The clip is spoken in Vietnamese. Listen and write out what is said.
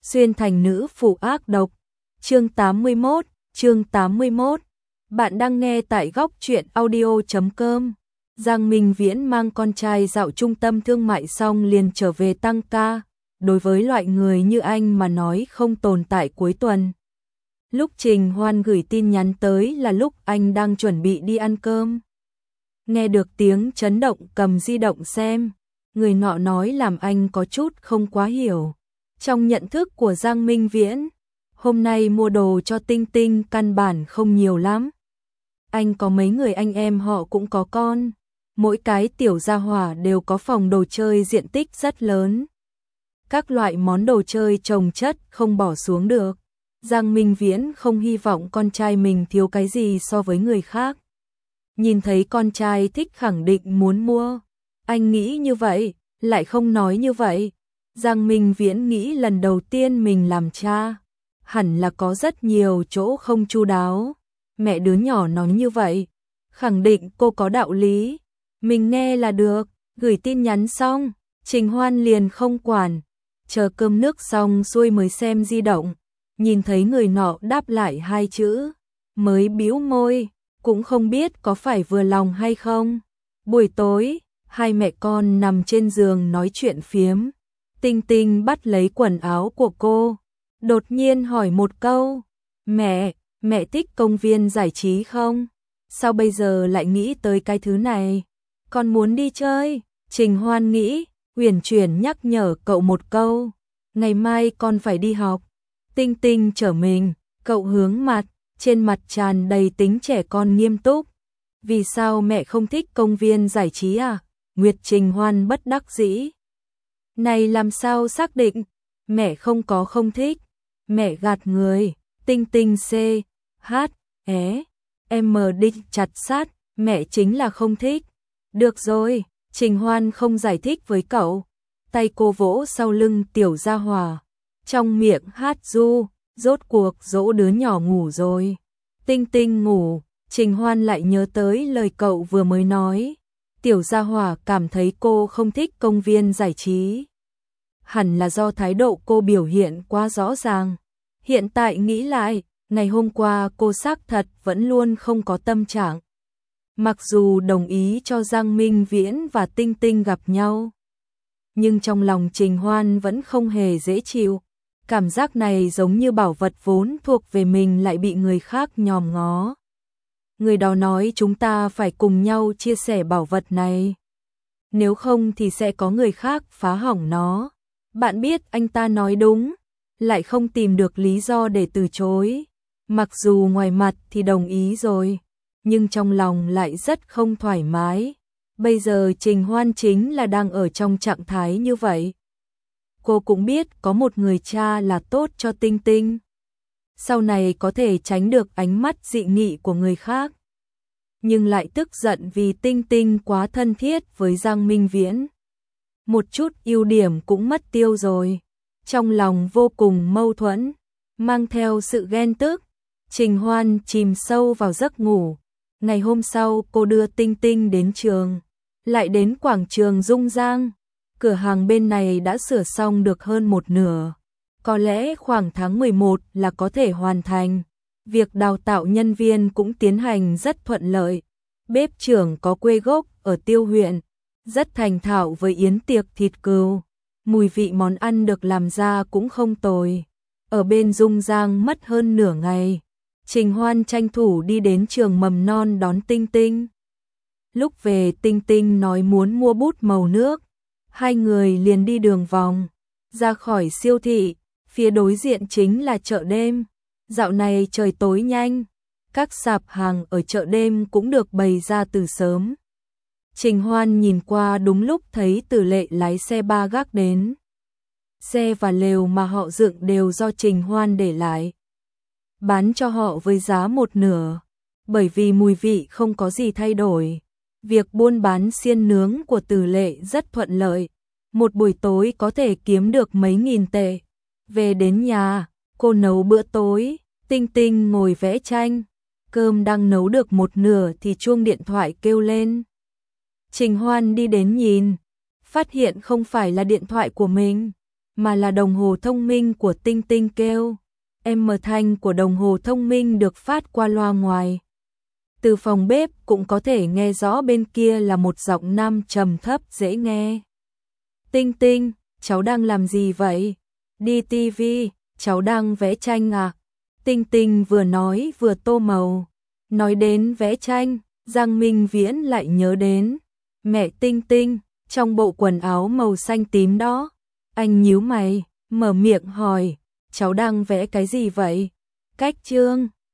xuyên thành nữ phụ ác độc. Chương 81. Bạn đang nghe tại góc truyện audio.com. Giang Minh Viễn mang con trai dạo trung tâm thương mại xong liền trở về tăng ca. Đối với loại người như anh mà nói không tồn tại cuối tuần. Lúc Trình Hoan gửi tin nhắn tới là lúc anh đang chuẩn bị đi ăn cơm. Nghe được tiếng chấn động cầm di động xem, người nọ nói làm anh có chút không quá hiểu. Trong nhận thức của Giang Minh Viễn, hôm nay mua đồ cho Tinh Tinh căn bản không nhiều lắm. Anh có mấy người anh em họ cũng có con, mỗi cái tiểu gia hỏa đều có phòng đồ chơi diện tích rất lớn. Các loại món đồ chơi chồng chất không bỏ xuống được. Giang Minh Viễn không hy vọng con trai mình thiếu cái gì so với người khác. Nhìn thấy con trai thích khẳng định muốn mua. Anh nghĩ như vậy, lại không nói như vậy. Giang Minh Viễn nghĩ lần đầu tiên mình làm cha, hẳn là có rất nhiều chỗ không chu đáo. Mẹ đứa nhỏ nói như vậy, khẳng định cô có đạo lý. Mình nghe là được, gửi tin nhắn xong, Trình Hoan liền không quản. Chờ cơm nước xong xuôi mới xem di động, nhìn thấy người nọ đáp lại 2 chữ, mới bĩu môi, cũng không biết có phải vừa lòng hay không. Buổi tối, hai mẹ con nằm trên giường nói chuyện phiếm. Tinh Tinh bắt lấy quần áo của cô, đột nhiên hỏi một câu, mẹ thích công viên giải trí không? Sao bây giờ lại nghĩ tới cái thứ này? Con muốn đi chơi. Trình Hoan nghĩ, uyển chuyển nhắc nhở cậu một câu, ngày mai con phải đi học. Tinh Tinh trở mình, cậu hướng mặt, trên mặt tràn đầy tính trẻ con nghiêm túc. Vì sao mẹ không thích công viên giải trí à? Nguyệt Trình Hoan bất đắc dĩ. Này làm sao xác định? Mẹ không có không thích. Mẹ gạt người. Tinh Tinh C. H. É. M. Đích chặt sát. Mẹ chính là không thích. Được rồi, Trình Hoan không giải thích với cậu. Tay cô vỗ sau lưng tiểu gia hỏa, trong miệng hát ru, rốt cuộc dỗ đứa nhỏ ngủ rồi. Tinh Tinh ngủ, Trình Hoan lại nhớ tới lời cậu vừa mới nói. Tiểu gia hỏa cảm thấy cô không thích công viên giải trí. Hẳn là do thái độ cô biểu hiện quá rõ ràng. Hiện tại nghĩ lại, ngày hôm qua cô xác thật vẫn luôn không có tâm trạng. Mặc dù đồng ý cho Giang Minh Viễn và Tinh Tinh gặp nhau, nhưng trong lòng Trình Hoan vẫn không hề dễ chịu. Cảm giác này giống như bảo vật vốn thuộc về mình lại bị người khác nhòm ngó. Người đó nói chúng ta phải cùng nhau chia sẻ bảo vật này. Nếu không thì sẽ có người khác phá hỏng nó. Bạn biết anh ta nói đúng, lại không tìm được lý do để từ chối. Mặc dù ngoài mặt thì đồng ý rồi, nhưng trong lòng lại rất không thoải mái. Bây giờ Trình Hoan chính là đang ở trong trạng thái như vậy. Cô cũng biết có một người cha là tốt cho Tinh Tinh. Sau này có thể tránh được ánh mắt dị nghị của người khác. Nhưng lại tức giận vì Tinh Tinh quá thân thiết với Giang Minh Viễn. Một chút ưu điểm cũng mất tiêu rồi. Trong lòng vô cùng mâu thuẫn, mang theo sự ghen tức. Trình Hoan chìm sâu vào giấc ngủ. Ngày hôm sau cô đưa Tinh Tinh đến trường, lại đến quảng trường Dung Giang. Cửa hàng bên này đã sửa xong được hơn một nửa. Có lẽ khoảng tháng 11 là có thể hoàn thành. Việc đào tạo nhân viên cũng tiến hành rất thuận lợi. Bếp trưởng có quê gốc ở Tiêu huyện, rất thành thạo với yến tiệc thịt cừu. Mùi vị món ăn được làm ra cũng không tồi. Ở bên Dung Giang mất hơn nửa ngày. Trình Hoan tranh thủ đi đến trường mầm non đón Tinh Tinh. Lúc về Tinh Tinh nói muốn mua bút màu nước. Hai người liền đi đường vòng, ra khỏi siêu thị, phía đối diện chính là chợ đêm. Dạo này trời tối nhanh, các sạp hàng ở chợ đêm cũng được bày ra từ sớm. Trình Hoan nhìn qua đúng lúc thấy Từ Lệ lái xe ba gác đến. Xe và lều mà họ dựng đều do Trình Hoan để lại, bán cho họ với giá một nửa, bởi vì mùi vị không có gì thay đổi. Việc buôn bán xiên nướng của Từ Lệ rất thuận lợi, một buổi tối có thể kiếm được mấy nghìn tệ. Về đến nhà, cô nấu bữa tối, Tinh Tinh ngồi vẽ tranh. Cơm đang nấu được một nửa thì chuông điện thoại kêu lên. Trình Hoan đi đến nhìn, phát hiện không phải là điện thoại của mình. mà là đồng hồ thông minh của Tinh Tinh kêu. Âm thanh của đồng hồ thông minh được phát qua loa ngoài. Từ phòng bếp cũng có thể nghe rõ bên kia là một giọng nam trầm thấp dễ nghe. Tinh Tinh, cháu đang làm gì vậy? Đi tivi, cháu đang vẽ tranh à? Tinh Tinh vừa nói vừa tô màu. Nói đến vẽ tranh, Giang Minh Viễn lại nhớ đến mẹ Tinh Tinh, trong bộ quần áo màu xanh tím đó. Anh nhíu mày, mở miệng hỏi, cháu đang vẽ cái gì vậy? Cách chương